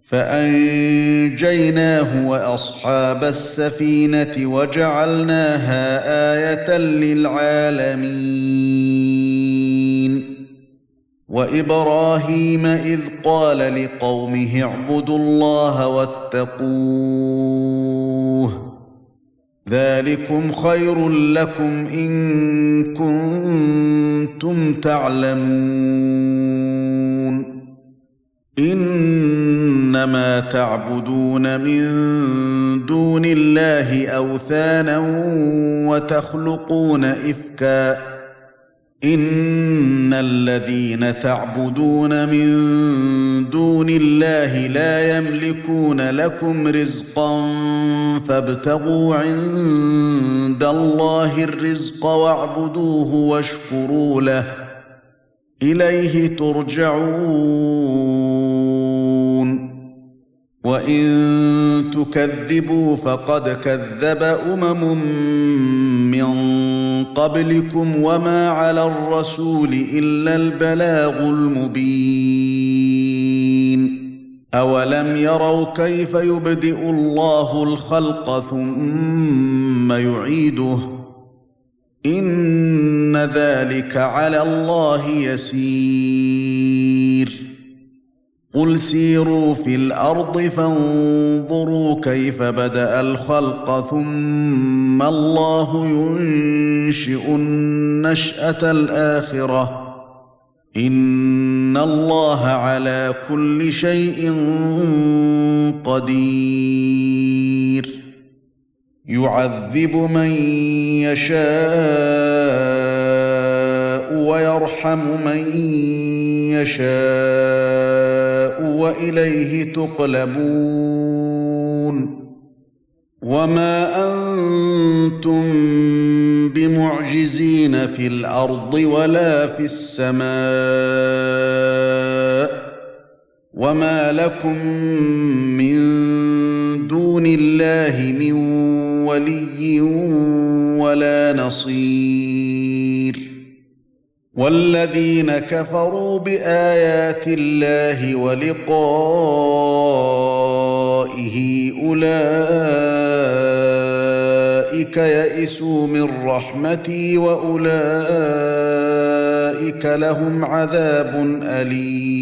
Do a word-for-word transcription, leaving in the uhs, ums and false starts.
فأنجيناه وأصحاب السفينة وجعلناها آية للعالمين وإبراهيم إذ قال لقومه اعبدوا الله واتقوه ذلكم خير لكم إن كنتم تعلمون إنما تعبدون من دون الله أوثانا وتخلقون إفكا إن الذين تعبدون من دون الله لا يملكون لكم رزقا فابتغوا عند الله الرزق واعبدوه واشكروا له إليه ترجعون وإن تكذبوا فقد كذب أمم من قبلكم وما على الرسول إلا البلاغ المبين أولم يروا كيف يبدئ الله الخلق ثم يعيده إن ذلك على الله يسير قل سيروا في الأرض فانظروا كيف بدأ الخلق ثم الله ينشئ النشأة الآخرة إن الله على كل شيء قدير يعذب من يشاء ويرحم من يشاء وإليه تقلبون وما أنتم بمعجزين في الأرض ولا في السماء وما لكم من دون الله من ولي ولا نصير والذين كفروا بآيات الله ولقائه أولئك يئسوا من رحمتي وأولئك لهم عذاب أليم